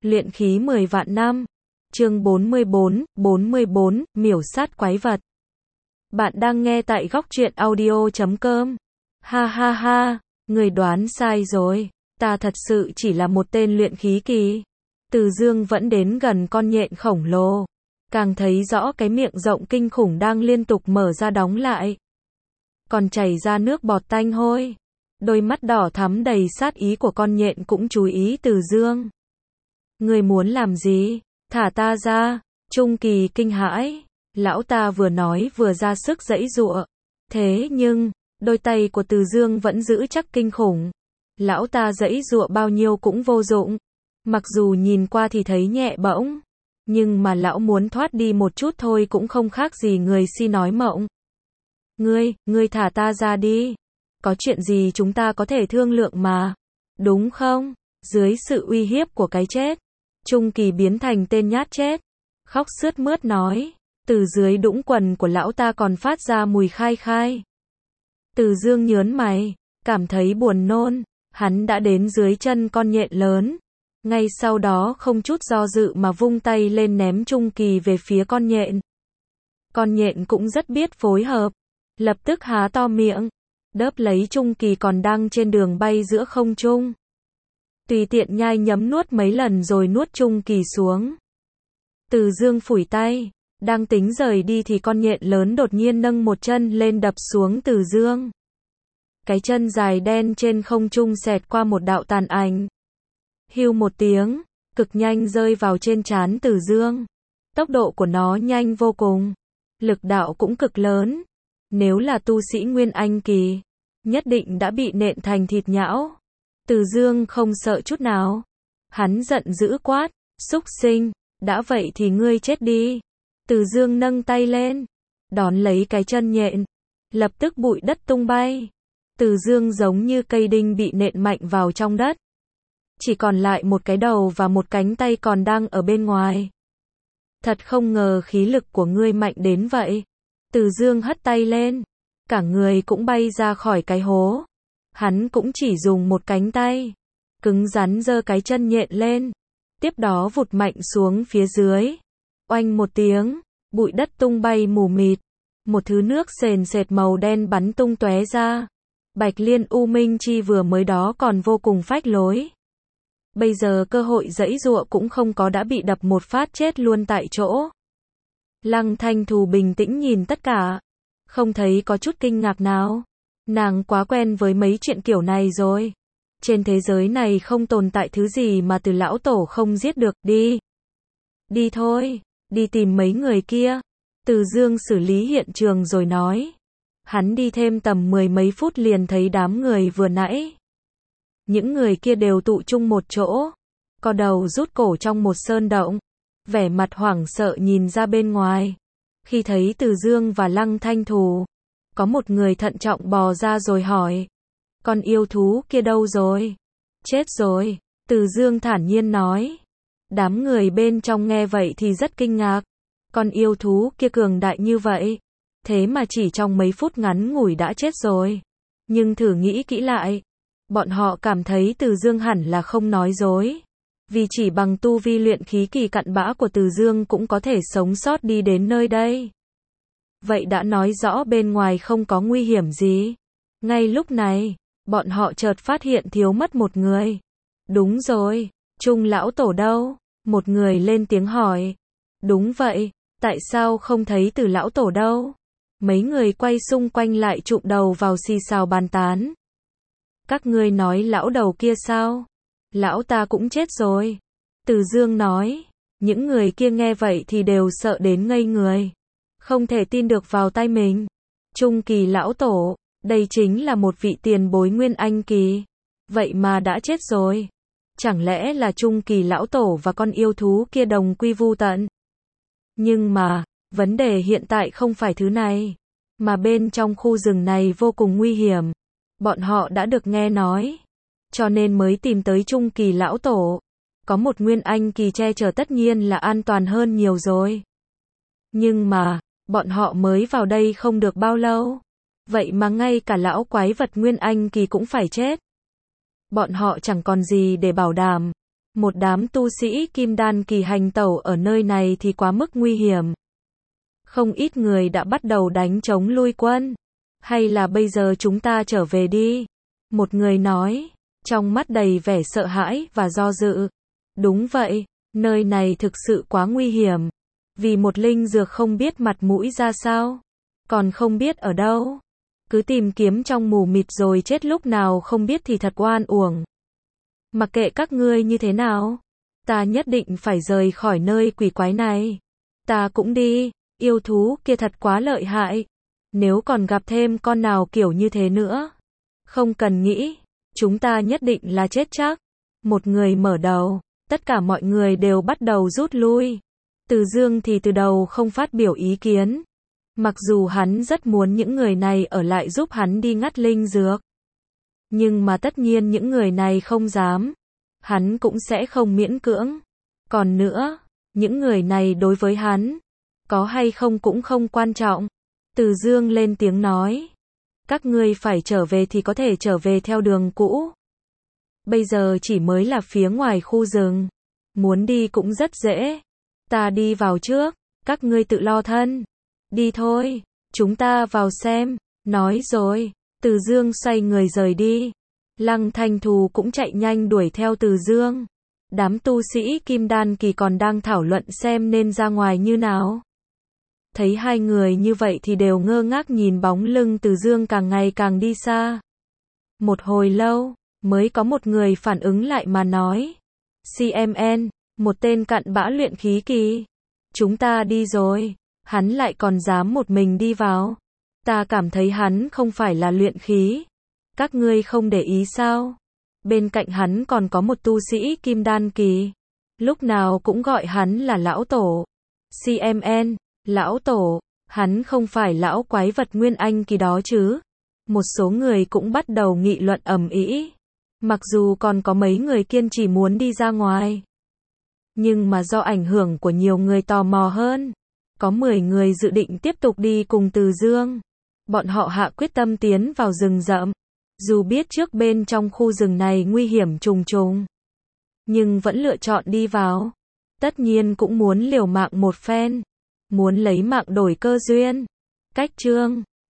Luyện khí 10 vạn năm. Chương 44, miểu sát quái vật. Bạn đang nghe tại góc truyện audio.com. Ha ha ha, người đoán sai rồi. Ta thật sự chỉ là một tên luyện khí kỳ. Từ Dương vẫn đến gần con nhện khổng lồ. Càng thấy rõ cái miệng rộng kinh khủng đang liên tục mở ra đóng lại. Còn chảy ra nước bọt tanh hôi. Đôi mắt đỏ thắm đầy sát ý của con nhện cũng chú ý Từ Dương. Ngươi muốn làm gì? Thả ta ra. Trung Kỳ kinh hãi. Lão ta vừa nói vừa ra sức giãy giụa. Thế nhưng, đôi tay của Từ Dương vẫn giữ chắc kinh khủng. Lão ta giãy giụa bao nhiêu cũng vô dụng. Mặc dù nhìn qua thì thấy nhẹ bỗng. Nhưng mà lão muốn thoát đi một chút thôi cũng không khác gì người si nói mộng. Ngươi thả ta ra đi. Có chuyện gì chúng ta có thể thương lượng mà. Đúng không? Dưới sự uy hiếp của cái chết, Trung Kỳ biến thành tên nhát chết. Khóc sướt mướt nói. Từ dưới đũng quần của lão ta còn phát ra mùi khai khai. Từ Dương nhớn mày, cảm thấy buồn nôn. Hắn đã đến dưới chân con nhện lớn. Ngay sau đó không chút do dự mà vung tay lên ném Trung Kỳ về phía con nhện. Con nhện cũng rất biết phối hợp. Lập tức há to miệng, đớp lấy Trung Kỳ còn đang trên đường bay giữa không trung. Tùy tiện nhai nhấm nuốt mấy lần rồi nuốt Trung Kỳ xuống. Từ Dương phủi tay, đang tính rời đi thì con nhện lớn đột nhiên nâng một chân lên đập xuống Từ Dương. Cái chân dài đen trên không trung xẹt qua một đạo tàn ảnh. Hiu một tiếng, cực nhanh rơi vào trên trán Từ Dương. Tốc độ của nó nhanh vô cùng, lực đạo cũng cực lớn. Nếu là tu sĩ Nguyên Anh kỳ, nhất định đã bị nện thành thịt nhão. Từ Dương không sợ chút nào. Hắn giận dữ quát, xúc sinh, đã vậy thì ngươi chết đi. Từ Dương nâng tay lên, đón lấy cái chân nhện. Lập tức bụi đất tung bay. Từ Dương giống như cây đinh bị nện mạnh vào trong đất. Chỉ còn lại một cái đầu và một cánh tay còn đang ở bên ngoài. Thật không ngờ khí lực của ngươi mạnh đến vậy. Từ Dương hất tay lên, cả người cũng bay ra khỏi cái hố. Hắn cũng chỉ dùng một cánh tay, cứng rắn giơ cái chân nhện lên, tiếp đó vụt mạnh xuống phía dưới. Oanh một tiếng, bụi đất tung bay mù mịt, một thứ nước sền sệt màu đen bắn tung tóe ra. Bạch Liên U Minh Chi vừa mới đó còn vô cùng phách lối. Bây giờ cơ hội giãy giụa cũng không có, đã bị đập một phát chết luôn tại chỗ. Lăng Thanh Thù bình tĩnh nhìn tất cả, không thấy có chút kinh ngạc nào. Nàng quá quen với mấy chuyện kiểu này rồi. Trên thế giới này không tồn tại thứ gì mà từ lão tổ không giết được. Đi thôi, đi tìm mấy người kia. Từ Dương xử lý hiện trường rồi nói. Hắn đi thêm tầm 10 mấy phút liền thấy đám người vừa nãy. Những người kia đều tụ chung một chỗ, co đầu rút cổ trong một sơn động, vẻ mặt hoảng sợ nhìn ra bên ngoài. Khi thấy Từ Dương và Lăng Thanh Thù, có một người thận trọng bò ra rồi hỏi. Con yêu thú kia đâu rồi? Chết rồi, Từ Dương thản nhiên nói. Đám người bên trong nghe vậy thì rất kinh ngạc. Con yêu thú kia cường đại như vậy, thế mà chỉ trong mấy phút ngắn ngủi đã chết rồi. Nhưng thử nghĩ kỹ lại, bọn họ cảm thấy Từ Dương hẳn là không nói dối. Vì chỉ bằng tu vi luyện khí kỳ cặn bã của Từ Dương cũng có thể sống sót đi đến nơi đây. Vậy đã nói rõ bên ngoài không có nguy hiểm gì. Ngay lúc này, bọn họ chợt phát hiện thiếu mất một người. Đúng rồi, Trung lão tổ đâu? Một người lên tiếng hỏi. Đúng vậy, tại sao không thấy Từ lão tổ đâu? Mấy người quay xung quanh lại chụm đầu vào xì xào bàn tán. Các ngươi nói lão đầu kia sao? Lão ta cũng chết rồi. Từ Dương nói. Những người kia nghe vậy thì đều sợ đến ngây người. Không thể tin được vào tai mình. Trung Kỳ lão tổ, đây chính là một vị tiền bối Nguyên Anh kỳ. Vậy mà đã chết rồi. Chẳng lẽ là Trung Kỳ lão tổ và con yêu thú kia đồng quy vu tận? Nhưng mà, vấn đề hiện tại không phải thứ này. Mà bên trong khu rừng này vô cùng nguy hiểm. Bọn họ đã được nghe nói, cho nên mới tìm tới Trung Kỳ lão tổ. Có một Nguyên Anh kỳ che chở tất nhiên là an toàn hơn nhiều rồi. Nhưng mà, bọn họ mới vào đây không được bao lâu. Vậy mà ngay cả lão quái vật Nguyên Anh kỳ cũng phải chết. Bọn họ chẳng còn gì để bảo đảm. Một đám tu sĩ kim đan kỳ hành tẩu ở nơi này thì quá mức nguy hiểm. Không ít người đã bắt đầu đánh chống lui quân. Hay là bây giờ chúng ta trở về đi? Một người nói, trong mắt đầy vẻ sợ hãi và do dự. Đúng vậy, nơi này thực sự quá nguy hiểm. Vì một linh dược không biết mặt mũi ra sao. Còn không biết ở đâu. Cứ tìm kiếm trong mù mịt rồi chết lúc nào không biết thì thật oan uổng. Mặc kệ các ngươi như thế nào, ta nhất định phải rời khỏi nơi quỷ quái này. Ta cũng đi, yêu thú kia thật quá lợi hại. Nếu còn gặp thêm con nào kiểu như thế nữa, không cần nghĩ, chúng ta nhất định là chết chắc. Một người mở đầu, tất cả mọi người đều bắt đầu rút lui. Từ Dương thì từ đầu không phát biểu ý kiến. Mặc dù hắn rất muốn những người này ở lại giúp hắn đi ngắt linh dược. Nhưng mà tất nhiên những người này không dám. Hắn cũng sẽ không miễn cưỡng. Còn nữa, những người này đối với hắn, có hay không cũng không quan trọng. Từ Dương lên tiếng nói. Các ngươi phải trở về thì có thể trở về theo đường cũ. Bây giờ chỉ mới là phía ngoài khu rừng. Muốn đi cũng rất dễ. Ta đi vào trước, các ngươi tự lo thân. Đi thôi, chúng ta vào xem. Nói rồi, Từ Dương xoay người rời đi. Lăng Thanh Thù cũng chạy nhanh đuổi theo Từ Dương. Đám tu sĩ kim đan kỳ còn đang thảo luận xem nên ra ngoài như nào. Thấy hai người như vậy thì đều ngơ ngác nhìn bóng lưng Từ Dương càng ngày càng đi xa. Một hồi lâu, mới có một người phản ứng lại mà nói. CMN, một tên cặn bã luyện khí kỳ. Chúng ta đi rồi, hắn lại còn dám một mình đi vào. Ta cảm thấy hắn không phải là luyện khí. Các ngươi không để ý sao? Bên cạnh hắn còn có một tu sĩ kim đan kỳ. Lúc nào cũng gọi hắn là lão tổ. CMN, lão tổ, hắn không phải lão quái vật nguyên anh kỳ đó chứ? Một số người cũng bắt đầu nghị luận ầm ĩ. Mặc dù còn có mấy người kiên trì muốn đi ra ngoài. Nhưng mà do ảnh hưởng của nhiều người tò mò hơn. Có 10 người dự định tiếp tục đi cùng Từ Dương. Bọn họ hạ quyết tâm tiến vào rừng rậm. Dù biết trước bên trong khu rừng này nguy hiểm trùng trùng. Nhưng vẫn lựa chọn đi vào. Tất nhiên cũng muốn liều mạng một phen. Muốn lấy mạng đổi cơ duyên. Cách chương